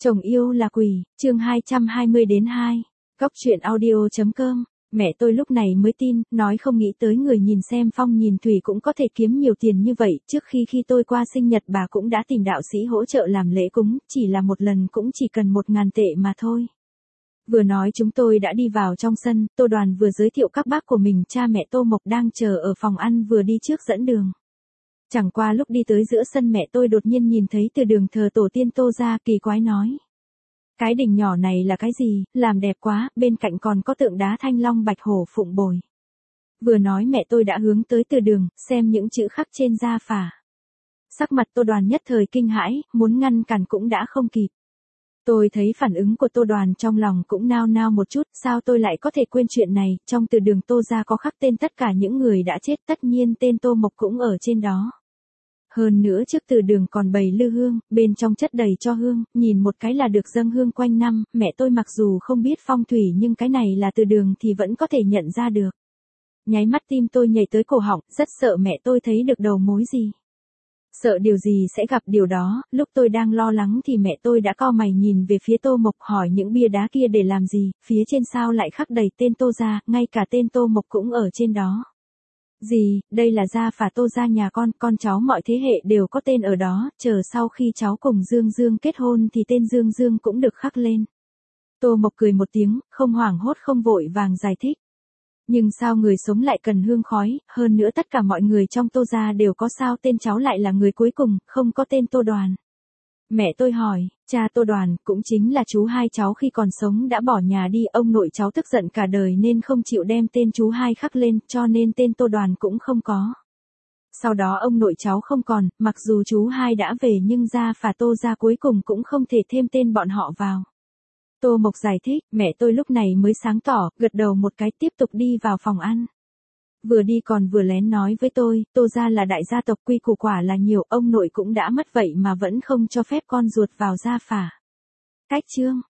Chồng yêu là quỷ, chương 220-2. Góc truyện audio.com. Mẹ tôi lúc này mới tin, nói không nghĩ tới người nhìn xem phong nhìn thủy cũng có thể kiếm nhiều tiền như vậy. Trước khi tôi qua sinh nhật bà cũng đã tìm đạo sĩ hỗ trợ làm lễ cúng, chỉ là một lần cũng chỉ cần 1.000 tệ mà thôi. Vừa nói chúng tôi đã đi vào trong sân, Tô Đoàn vừa giới thiệu các bác của mình, cha mẹ Tô Mộc đang chờ ở phòng ăn vừa đi trước dẫn đường. Chẳng qua lúc đi tới giữa sân mẹ tôi đột nhiên nhìn thấy từ đường thờ tổ tiên Tô ra, kỳ quái nói. Cái đình nhỏ này là cái gì, làm đẹp quá, bên cạnh còn có tượng đá thanh long bạch hổ phụng bồi. Vừa nói mẹ tôi đã hướng tới từ đường, xem những chữ khắc trên da phả. Sắc mặt Tô Đoàn nhất thời kinh hãi, muốn ngăn cản cũng đã không kịp. Tôi thấy phản ứng của Tô Đoàn trong lòng cũng nao nao một chút, sao tôi lại có thể quên chuyện này, trong từ đường Tô ra có khắc tên tất cả những người đã chết, tất nhiên tên Tô Mộc cũng ở trên đó. Hơn nữa trước từ đường còn bày lư hương, bên trong chất đầy cho hương, nhìn một cái là được dâng hương quanh năm, mẹ tôi mặc dù không biết phong thủy nhưng cái này là từ đường thì vẫn có thể nhận ra được. Nháy mắt tim tôi nhảy tới cổ họng, rất sợ mẹ tôi thấy được đầu mối gì. Sợ điều gì sẽ gặp điều đó, lúc tôi đang lo lắng thì mẹ tôi đã cau mày nhìn về phía Tô Mộc hỏi những bia đá kia để làm gì, phía trên sao lại khắc đầy tên Tô ra, ngay cả tên Tô Mộc cũng ở trên đó. Gì, đây là gia phả Tô ra nhà con cháu mọi thế hệ đều có tên ở đó, chờ sau khi cháu cùng Dương Dương kết hôn thì tên Dương Dương cũng được khắc lên. Tô Mộc cười một tiếng, không hoảng hốt không vội vàng giải thích. Nhưng sao người sống lại cần hương khói, hơn nữa tất cả mọi người trong Tô gia đều có, sao tên cháu lại là người cuối cùng, không có tên Tô Đoàn. Mẹ tôi hỏi, cha Tô Đoàn, cũng chính là chú hai cháu khi còn sống đã bỏ nhà đi, ông nội cháu tức giận cả đời nên không chịu đem tên chú hai khắc lên, cho nên tên Tô Đoàn cũng không có. Sau đó ông nội cháu không còn, mặc dù chú hai đã về nhưng gia phả Tô gia cuối cùng cũng không thể thêm tên bọn họ vào. Tô Mộc giải thích, mẹ tôi lúc này mới sáng tỏ, gật đầu một cái tiếp tục đi vào phòng ăn. Vừa đi còn vừa lén nói với tôi, Tô gia là đại gia tộc, quy củ quả là nhiều, ông nội cũng đã mất vậy mà vẫn không cho phép con ruột vào gia phả. Cách chương.